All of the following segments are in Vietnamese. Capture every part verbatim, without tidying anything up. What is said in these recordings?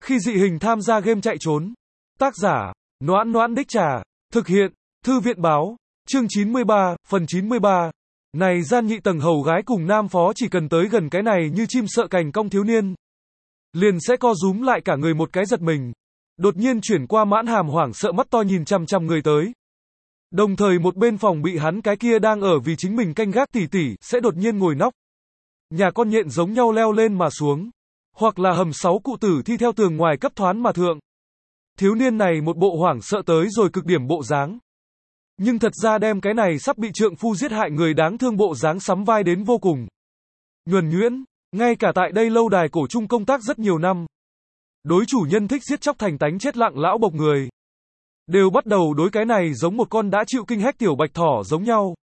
Khi dị hình tham gia game chạy trốn. Tác giả, Noãn Noãn Đích Trà. Thực hiện, Thư viện báo. Chương chín mươi ba, phần chín mươi ba. Này gian nhị tầng hầu gái cùng nam phó chỉ cần tới gần cái này như chim sợ cành cong thiếu niên. Liền sẽ co rúm lại cả người một cái giật mình. Đột nhiên chuyển qua mãn hàm hoảng sợ mắt to nhìn chằm chằm người tới. Đồng thời một bên phòng bị hắn cái kia đang ở vì chính mình canh gác tỉ tỉ, sẽ đột nhiên ngồi nóc. Nhà con nhện giống nhau leo lên mà xuống. Hoặc là hầm sáu cụ tử thi theo tường ngoài cấp thoán mà thượng. Thiếu niên này một bộ hoảng sợ tới rồi cực điểm bộ dáng. Nhưng thật ra đem cái này sắp bị trượng phu giết hại người đáng thương bộ dáng sắm vai đến vô cùng. Nhuần nhuyễn, ngay cả tại đây lâu đài cổ trung công tác rất nhiều năm. Đối chủ nhân thích giết chóc thành tánh chết lặng lão bộc người. Đều bắt đầu đối cái này giống một con đã chịu kinh hách tiểu bạch thỏ giống nhau.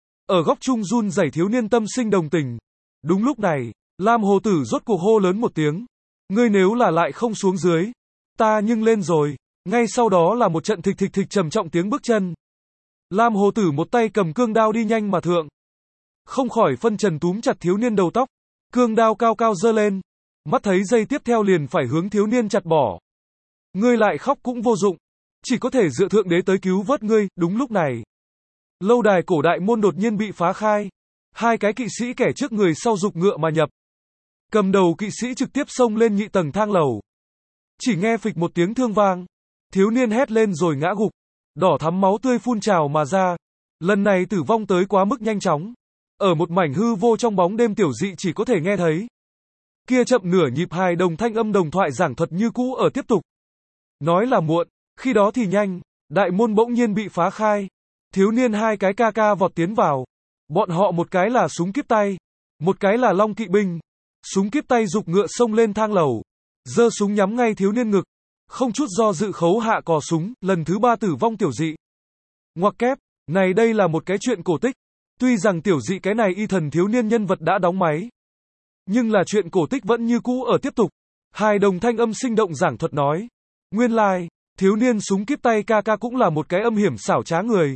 Ở góc trung run rẩy thiếu niên tâm sinh đồng tình. Đúng lúc này, Lam hồ tử rốt cuộc hô lớn một tiếng. Ngươi nếu là lại không xuống dưới, ta nhưng lên rồi. Ngay sau đó là một trận thịch thịch thịch trầm trọng tiếng bước chân. Lam hồ tử một tay cầm cương đao đi nhanh mà thượng. Không khỏi phân trần túm chặt thiếu niên đầu tóc. Cương đao cao cao giơ lên. Mắt thấy giây tiếp theo liền phải hướng thiếu niên chặt bỏ. Ngươi lại khóc cũng vô dụng. Chỉ có thể dựa thượng đế tới cứu vớt ngươi. Đúng lúc này, lâu đài cổ đại môn đột nhiên bị phá khai. Hai cái kỵ sĩ kẻ trước người sau giục ngựa mà nhập. Cầm đầu kỵ sĩ trực tiếp xông lên nhị tầng thang lầu. Chỉ nghe phịch một tiếng thương vang. Thiếu niên hét lên rồi ngã gục. Đỏ thắm máu tươi phun trào mà ra. Lần này tử vong tới quá mức nhanh chóng. Ở một mảnh hư vô trong bóng đêm tiểu dị chỉ có thể nghe thấy. Kia chậm nửa nhịp hài đồng thanh âm đồng thoại giảng thuật như cũ ở tiếp tục. Nói là muộn, khi đó thì nhanh. Đại môn bỗng nhiên bị phá khai. Thiếu niên hai cái ca ca vọt tiến vào. Bọn họ một cái là súng kíp tay. Một cái là long kỵ binh. Súng kíp tay giục ngựa xông lên thang lầu. Giơ súng nhắm ngay thiếu niên ngực. Không chút do dự khấu hạ cò súng, lần thứ ba tử vong tiểu dị. Ngoặc kép, này đây là một cái chuyện cổ tích. Tuy rằng tiểu dị cái này y thần thiếu niên nhân vật đã đóng máy. Nhưng là chuyện cổ tích vẫn như cũ ở tiếp tục. Hài đồng thanh âm sinh động giảng thuật nói. Nguyên lai, like, thiếu niên súng kíp tay ca ca cũng là một cái âm hiểm xảo trá người.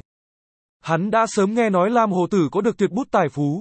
Hắn đã sớm nghe nói Lam hồ tử có được tuyệt bút tài phú.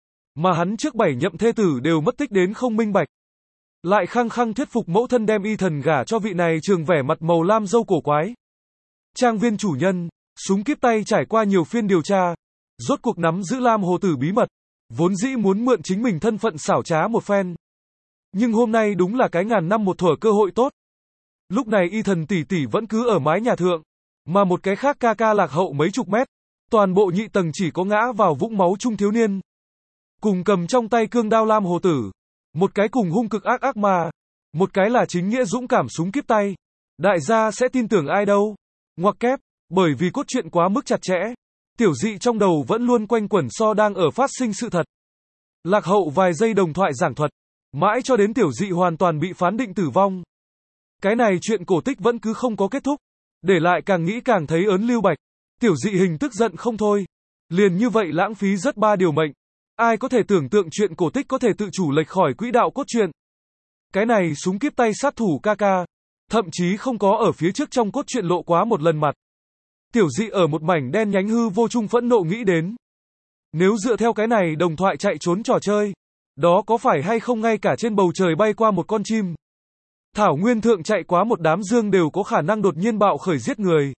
Mà hắn trước bảy nhậm thê tử đều mất tích đến không minh bạch. Lại khăng khăng thuyết phục mẫu thân đem y thần gả cho vị này trường vẻ mặt màu lam dâu cổ quái. Trang viên chủ nhân, súng kíp tay trải qua nhiều phiên điều tra. Rốt cuộc nắm giữ Lam hồ tử bí mật. Vốn dĩ muốn mượn chính mình thân phận xảo trá một phen. Nhưng hôm nay đúng là cái ngàn năm một thuở cơ hội tốt. Lúc này y thần tỷ tỷ vẫn cứ ở mái nhà thượng. Mà một cái khác ca ca lạc hậu mấy chục mét. Toàn bộ nhị tầng chỉ có ngã vào vũng máu trung thiếu niên. Cùng cầm trong tay cương đao Lam hồ tử. Một cái cùng hung cực ác ác mà. Một cái là chính nghĩa dũng cảm súng kíp tay. Đại gia sẽ tin tưởng ai đâu. Ngoặc kép, bởi vì cốt truyện quá mức chặt chẽ. Tiểu dị trong đầu vẫn luôn quanh quẩn so đang ở phát sinh sự thật. Lạc hậu vài giây đồng thoại giảng thuật. Mãi cho đến tiểu dị hoàn toàn bị phán định tử vong. Cái này chuyện cổ tích vẫn cứ không có kết thúc. Để lại càng nghĩ càng thấy ớn lưu bạch. Tiểu dị hình tức giận không thôi. Liền như vậy lãng phí rất ba điều mệnh. Ai có thể tưởng tượng chuyện cổ tích có thể tự chủ lệch khỏi quỹ đạo cốt truyện. Cái này súng kíp tay sát thủ ca ca. Thậm chí không có ở phía trước trong cốt truyện lộ quá một lần mặt. Tiểu dị ở một mảnh đen nhánh hư vô trung phẫn nộ nghĩ đến. Nếu dựa theo cái này đồng thoại chạy trốn trò chơi. Đó có phải hay không ngay cả trên bầu trời bay qua một con chim. Thảo nguyên thượng chạy quá một đám dương đều có khả năng đột nhiên bạo khởi giết người.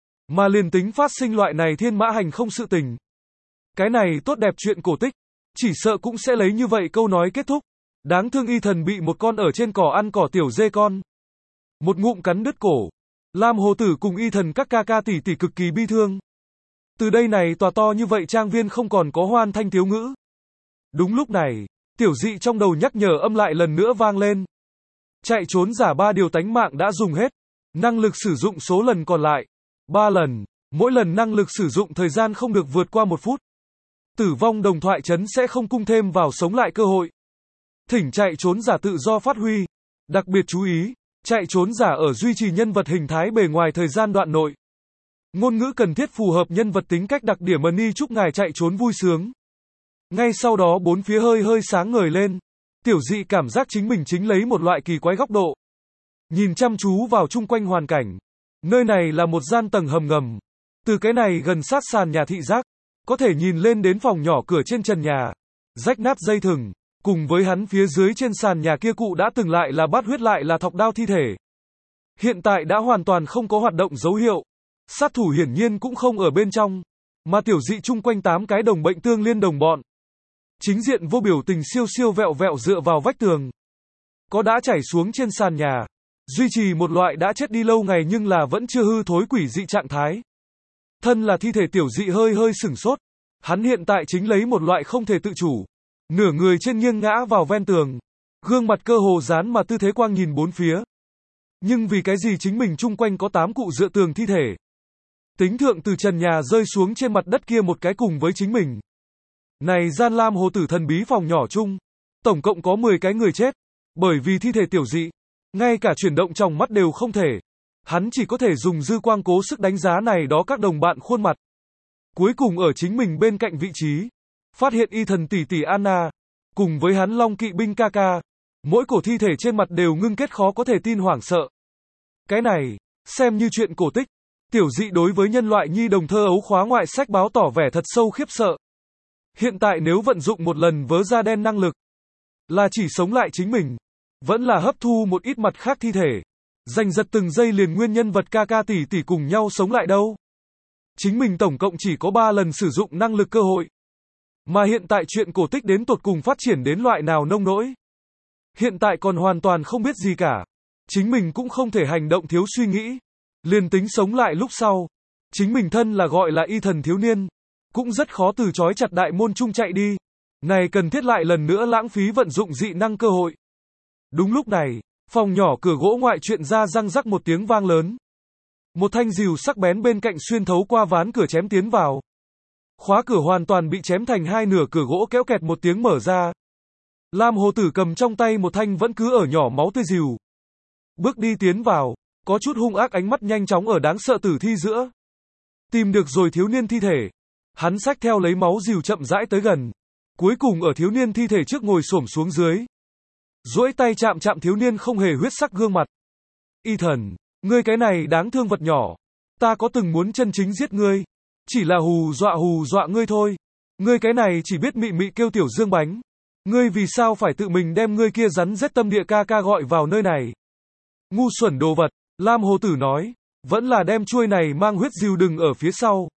Mà liền tính phát sinh loại này thiên mã hành không sự tình. Cái này tốt đẹp chuyện cổ tích. Chỉ sợ cũng sẽ lấy như vậy câu nói kết thúc. Đáng thương y thần bị một con ở trên cỏ ăn cỏ tiểu dê con. Một ngụm cắn đứt cổ. Lam hồ tử cùng y thần các ca ca tỷ tỷ cực kỳ bi thương. Từ đây này tòa to như vậy trang viên không còn có hoan thanh thiếu ngữ. Đúng lúc này, tiểu dị trong đầu nhắc nhở âm lại lần nữa vang lên. Chạy trốn giả ba điều tánh mạng đã dùng hết. Năng lực sử dụng số lần còn lại. ba lần. Mỗi lần năng lực sử dụng thời gian không được vượt qua một phút. Tử vong đồng thoại chấn sẽ không cung thêm vào sống lại cơ hội. Thỉnh chạy trốn giả tự do phát huy. Đặc biệt chú ý, chạy trốn giả ở duy trì nhân vật hình thái bề ngoài thời gian đoạn nội. Ngôn ngữ cần thiết phù hợp nhân vật tính cách đặc điểm Mani chúc ngài chạy trốn vui sướng. Ngay sau đó bốn phía hơi hơi sáng ngời lên. Tiểu dị cảm giác chính mình chính lấy một loại kỳ quái góc độ. Nhìn chăm chú vào chung quanh hoàn cảnh. Nơi này là một gian tầng hầm ngầm. Từ cái này gần sát sàn nhà thị giác. Có thể nhìn lên đến phòng nhỏ cửa trên trần nhà. Rách nát dây thừng. Cùng với hắn phía dưới trên sàn nhà kia cụ đã từng lại là bát huyết lại là thọc đao thi thể. Hiện tại đã hoàn toàn không có hoạt động dấu hiệu. Sát thủ hiển nhiên cũng không ở bên trong. Mà tiểu dị chung quanh tám cái đồng bệnh tương liên đồng bọn. Chính diện vô biểu tình siêu siêu vẹo vẹo dựa vào vách tường. Có đã chảy xuống trên sàn nhà. Duy trì một loại đã chết đi lâu ngày nhưng là vẫn chưa hư thối quỷ dị trạng thái. Thân là thi thể tiểu dị hơi hơi sửng sốt. Hắn hiện tại chính lấy một loại không thể tự chủ. Nửa người trên nghiêng ngã vào ven tường. Gương mặt cơ hồ dán mà tư thế quang nhìn bốn phía. Nhưng vì cái gì chính mình chung quanh có tám cụ dựa tường thi thể. Tính thượng từ trần nhà rơi xuống trên mặt đất kia một cái cùng với chính mình. Này gian lam hồ tử thần bí phòng nhỏ chung. Tổng cộng có mười cái người chết. Bởi vì thi thể tiểu dị. Ngay cả chuyển động trong mắt đều không thể. Hắn chỉ có thể dùng dư quang cố sức đánh giá này đó các đồng bạn khuôn mặt. Cuối cùng ở chính mình bên cạnh vị trí. Phát hiện y thần tỷ tỷ Anna. Cùng với hắn long kỵ binh Kaka. Mỗi cổ thi thể trên mặt đều ngưng kết khó có thể tin hoảng sợ. Cái này, xem như chuyện cổ tích. Tiểu dị đối với nhân loại nhi đồng thơ ấu khóa ngoại sách báo tỏ vẻ thật sâu khiếp sợ. Hiện tại nếu vận dụng một lần vớ da đen năng lực. Là chỉ sống lại chính mình. Vẫn là hấp thu một ít mặt khác thi thể. Giành giật từng giây liền nguyên nhân vật Kaka tỷ tỷ cùng nhau sống lại đâu. Chính mình tổng cộng chỉ có ba lần sử dụng năng lực cơ hội. Mà hiện tại chuyện cổ tích đến tột cùng phát triển đến loại nào nông nỗi. Hiện tại còn hoàn toàn không biết gì cả. Chính mình cũng không thể hành động thiếu suy nghĩ. Liền tính sống lại lúc sau. Chính mình thân là gọi là y thần thiếu niên. Cũng rất khó từ chối chặt đại môn chung chạy đi. Này cần thiết lại lần nữa lãng phí vận dụng dị năng cơ hội. Đúng lúc này, phòng nhỏ cửa gỗ ngoại chuyện ra răng rắc một tiếng vang lớn. Một thanh rìu sắc bén bên cạnh xuyên thấu qua ván cửa chém tiến vào. Khóa cửa hoàn toàn bị chém thành hai nửa, cửa gỗ kéo kẹt một tiếng mở ra. Lam hồ tử cầm trong tay một thanh vẫn cứ ở nhỏ máu tươi rìu. Bước đi tiến vào, có chút hung ác ánh mắt nhanh chóng ở đáng sợ tử thi giữa. Tìm được rồi thiếu niên thi thể. Hắn xách theo lấy máu rìu chậm rãi tới gần. Cuối cùng ở thiếu niên thi thể trước ngồi xổm xuống dưới. Duỗi tay chạm chạm thiếu niên không hề huyết sắc gương mặt. Y thần, ngươi cái này đáng thương vật nhỏ. Ta có từng muốn chân chính giết ngươi. Chỉ là hù dọa hù dọa ngươi thôi. Ngươi cái này chỉ biết mị mị kêu tiểu dương bánh. Ngươi vì sao phải tự mình đem ngươi kia rắn rết tâm địa ca ca gọi vào nơi này. Ngu xuẩn đồ vật, Lam hồ tử nói. Vẫn là đem chuôi này mang huyết rìu đừng ở phía sau.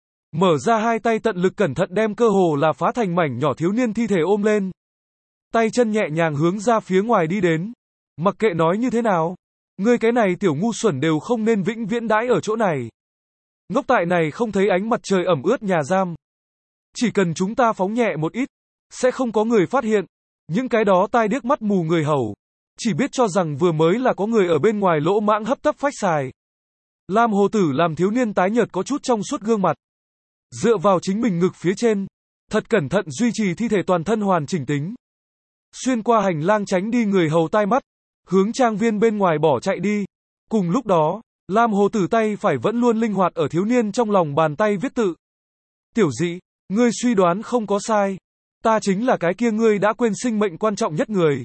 Mở ra hai tay tận lực cẩn thận đem cơ hồ là phá thành mảnh nhỏ thiếu niên thi thể ôm lên. Tay chân nhẹ nhàng hướng ra phía ngoài đi đến. Mặc kệ nói như thế nào. Ngươi cái này tiểu ngu xuẩn đều không nên vĩnh viễn đãi ở chỗ này. Ngốc tại này không thấy ánh mặt trời ẩm ướt nhà giam. Chỉ cần chúng ta phóng nhẹ một ít. Sẽ không có người phát hiện. Những cái đó tai điếc mắt mù người hầu. Chỉ biết cho rằng vừa mới là có người ở bên ngoài lỗ mãng hấp tấp phách xài. Lam hồ tử làm thiếu niên tái nhợt có chút trong suốt gương mặt. Dựa vào chính mình ngực phía trên. Thật cẩn thận duy trì thi thể toàn thân hoàn chỉnh tính. Xuyên qua hành lang tránh đi người hầu tai mắt. Hướng trang viên bên ngoài bỏ chạy đi. Cùng lúc đó, Lam hồ tử tay phải vẫn luôn linh hoạt ở thiếu niên trong lòng bàn tay viết tự. Tiểu dị, ngươi suy đoán không có sai. Ta chính là cái kia ngươi đã quên sinh mệnh quan trọng nhất người.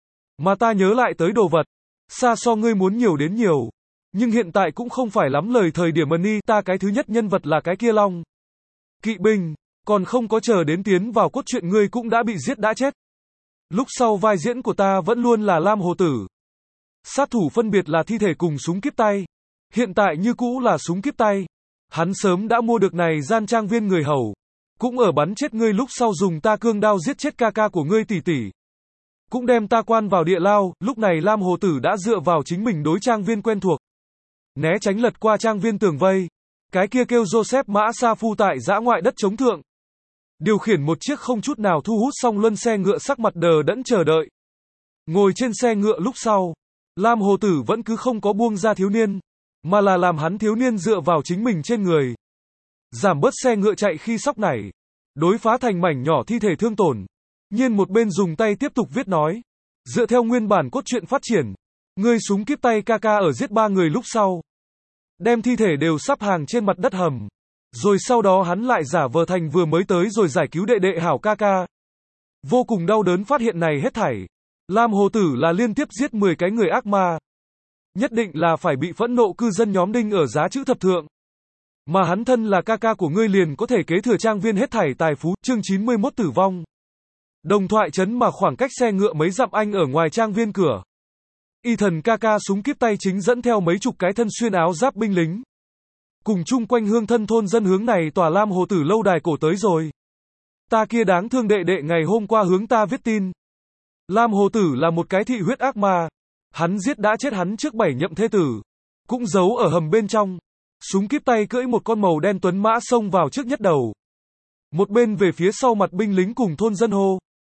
Mà ta nhớ lại tới đồ vật. Xa so ngươi muốn nhiều đến nhiều. Nhưng hiện tại cũng không phải lắm lời thời điểm mani. Ta cái thứ nhất nhân vật là cái kia long kỵ binh. Còn không có chờ đến tiến vào cốt truyện ngươi cũng đã bị giết đã chết. Lúc sau vai diễn của ta vẫn luôn là Lam hồ tử. Sát thủ phân biệt là thi thể cùng súng kíp tay. Hiện tại như cũ là súng kíp tay. Hắn sớm đã mua được này gian trang viên người hầu. Cũng ở bắn chết ngươi lúc sau dùng ta cương đao giết chết ca ca của ngươi tỷ tỷ. Cũng đem ta quan vào địa lao. Lúc này Lam hồ tử đã dựa vào chính mình đối trang viên quen thuộc. Né tránh lật qua trang viên tường vây. Cái kia kêu Joseph Mã Sa Phu tại dã ngoại đất chống thượng. Điều khiển một chiếc không chút nào thu hút song luân xe ngựa sắc mặt đờ đẫn chờ đợi. Ngồi trên xe ngựa lúc sau. Lam hồ tử vẫn cứ không có buông ra thiếu niên. Mà là làm hắn thiếu niên dựa vào chính mình trên người. Giảm bớt xe ngựa chạy khi sóc nảy. Đối phá thành mảnh nhỏ thi thể thương tổn. Nhiên một bên dùng tay tiếp tục viết nói. Dựa theo nguyên bản cốt truyện phát triển. Ngươi súng kíp tay ca ca ở giết ba người lúc sau. Đem thi thể đều sắp hàng trên mặt đất hầm. Rồi sau đó hắn lại giả vờ thành vừa mới tới rồi giải cứu đệ đệ hảo ca ca. Vô cùng đau đớn phát hiện này hết thảy. Lam hồ tử là liên tiếp giết mười cái người ác ma. Nhất định là phải bị phẫn nộ cư dân nhóm đinh ở giá chữ thập thượng. Mà hắn thân là ca ca của ngươi liền có thể kế thừa trang viên hết thảy tài phú. Chương chín mươi mốt tử vong. Đồng thoại trấn mà khoảng cách xe ngựa mấy dặm anh ở ngoài trang viên cửa. Ethan ca ca súng kíp tay chính dẫn theo mấy chục cái thân xuyên áo giáp binh lính. Cùng chung quanh hương thân thôn dân hướng này tòa Lam Hồ Tử lâu đài cổ tới rồi. Ta kia đáng thương đệ đệ ngày hôm qua hướng ta viết tin. Lam Hồ Tử là một cái thị huyết ác ma. Hắn giết đã chết hắn trước bảy nhậm thê tử. Cũng giấu ở hầm bên trong. Súng kíp tay cưỡi một con màu đen tuấn mã xông vào trước nhất đầu. Một bên về phía sau mặt binh lính cùng thôn dân hô.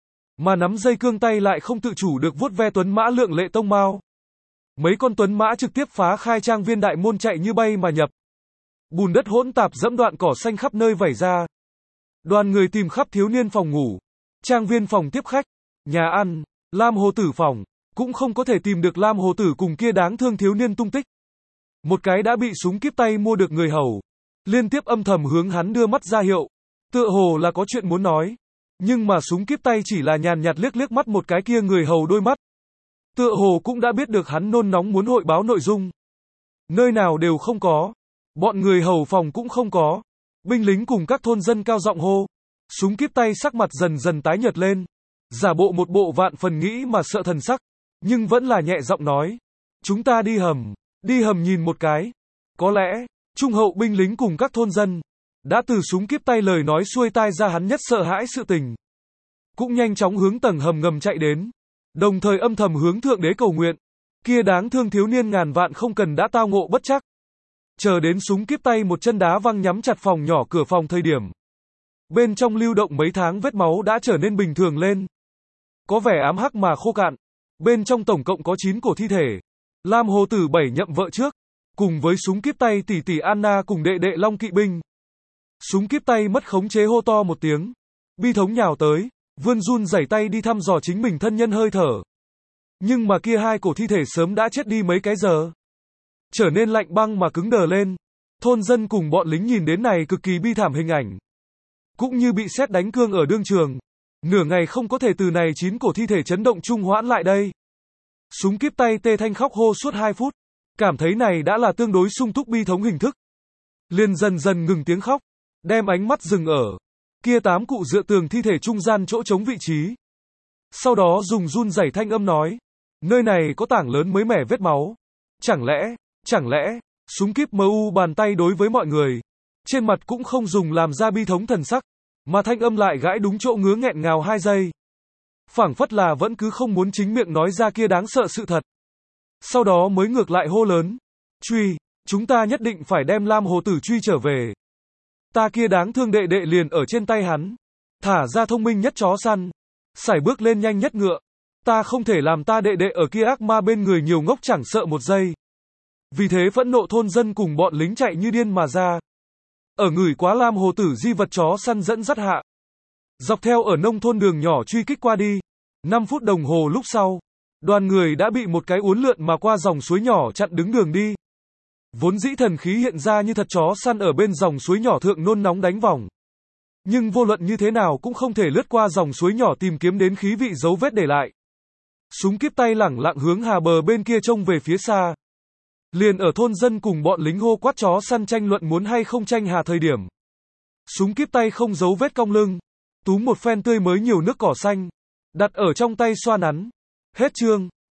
Mà nắm dây cương tay lại không tự chủ được vuốt ve tuấn mã lượng lệ tông mao. Mấy con tuấn mã trực tiếp phá khai trang viên đại môn chạy như bay mà nhập. Bùn đất hỗn tạp dẫm đoạn cỏ xanh khắp nơi vẩy ra. Đoàn người tìm khắp thiếu niên phòng ngủ, trang viên phòng tiếp khách, nhà ăn, Lam Hồ Tử phòng, cũng không có thể tìm được Lam Hồ Tử cùng kia đáng thương thiếu niên tung tích. Một cái đã bị súng kíp tay mua được người hầu, liên tiếp âm thầm hướng hắn đưa mắt ra hiệu, tựa hồ là có chuyện muốn nói. Nhưng mà súng kíp tay chỉ là nhàn nhạt liếc liếc mắt một cái kia người hầu đôi mắt. Tựa hồ cũng đã biết được hắn nôn nóng muốn hội báo nội dung. Nơi nào đều không có. Bọn người hầu phòng cũng không có. Binh lính cùng các thôn dân cao giọng hô. Súng kíp tay sắc mặt dần dần tái nhợt lên. Giả bộ một bộ vạn phần nghĩ mà sợ thần sắc. Nhưng vẫn là nhẹ giọng nói. Chúng ta đi hầm. Đi hầm nhìn một cái. Có lẽ, trung hậu binh lính cùng các thôn dân đã từ súng kíp tay lời nói xuôi tai ra hắn nhất sợ hãi sự tình. Cũng nhanh chóng hướng tầng hầm ngầm chạy đến. Đồng thời âm thầm hướng thượng đế cầu nguyện. Kia đáng thương thiếu niên ngàn vạn không cần đã tao ngộ bất chắc. Chờ đến súng kíp tay một chân đá văng nhắm chặt phòng nhỏ cửa phòng thời điểm. Bên trong lưu động mấy tháng vết máu đã trở nên bình thường lên. Có vẻ ám hắc mà khô cạn. Bên trong tổng cộng có chín cổ thi thể. Lam Hồ Tử bảy nhậm vợ trước. Cùng với súng kíp tay tỷ tỷ Anna cùng đệ đệ Long kỵ binh. Súng kíp tay mất khống chế hô to một tiếng. Bi thống nhào tới. Vươn run rẩy tay đi thăm dò chính mình thân nhân hơi thở. Nhưng mà kia hai cổ thi thể sớm đã chết đi mấy cái giờ. Trở nên lạnh băng mà cứng đờ lên. Thôn dân cùng bọn lính nhìn đến này cực kỳ bi thảm hình ảnh. Cũng như bị sét đánh cương ở đương trường. Nửa ngày không có thể từ này chín cổ thi thể chấn động trung hoãn lại đây. Súng kíp tay tê thanh khóc hô suốt hai phút. Cảm thấy này đã là tương đối sung túc bi thống hình thức. Liền dần dần ngừng tiếng khóc. Đem ánh mắt dừng ở kia tám cụ dựa tường thi thể trung gian chỗ trống vị trí. Sau đó dùng run rẩy thanh âm nói. Nơi này có tảng lớn mới mẻ vết máu. Chẳng lẽ, chẳng lẽ, súng kíp mờ u bàn tay đối với mọi người. Trên mặt cũng không dùng làm ra bi thống thần sắc. Mà thanh âm lại gãi đúng chỗ ngứa nghẹn ngào hai giây. Phảng phất là vẫn cứ không muốn chính miệng nói ra kia đáng sợ sự thật. Sau đó mới ngược lại hô lớn. Truy, chúng ta nhất định phải đem Lam Hồ Tử truy trở về. Ta kia đáng thương đệ đệ liền ở trên tay hắn. Thả ra thông minh nhất chó săn. Sải bước lên nhanh nhất ngựa. Ta không thể làm ta đệ đệ ở kia ác ma bên người nhiều ngốc chẳng sợ một giây. Vì thế phẫn nộ thôn dân cùng bọn lính chạy như điên mà ra. Ở người quá Lam Hồ Tử di vật chó săn dẫn dắt hạ. Dọc theo ở nông thôn đường nhỏ truy kích qua đi. năm phút đồng hồ lúc sau. Đoàn người đã bị một cái uốn lượn mà qua dòng suối nhỏ chặn đứng đường đi. Vốn dĩ thần khí hiện ra như thật chó săn ở bên dòng suối nhỏ thượng nôn nóng đánh vòng. Nhưng vô luận như thế nào cũng không thể lướt qua dòng suối nhỏ tìm kiếm đến khí vị dấu vết để lại. Súng kíp tay lẳng lặng hướng hà bờ bên kia trông về phía xa. Liền ở thôn dân cùng bọn lính hô quát chó săn tranh luận muốn hay không tranh hà thời điểm. Súng kíp tay không giấu vết cong lưng. Túm một phen tươi mới nhiều nước cỏ xanh. Đặt ở trong tay xoa nắn. Hết chương.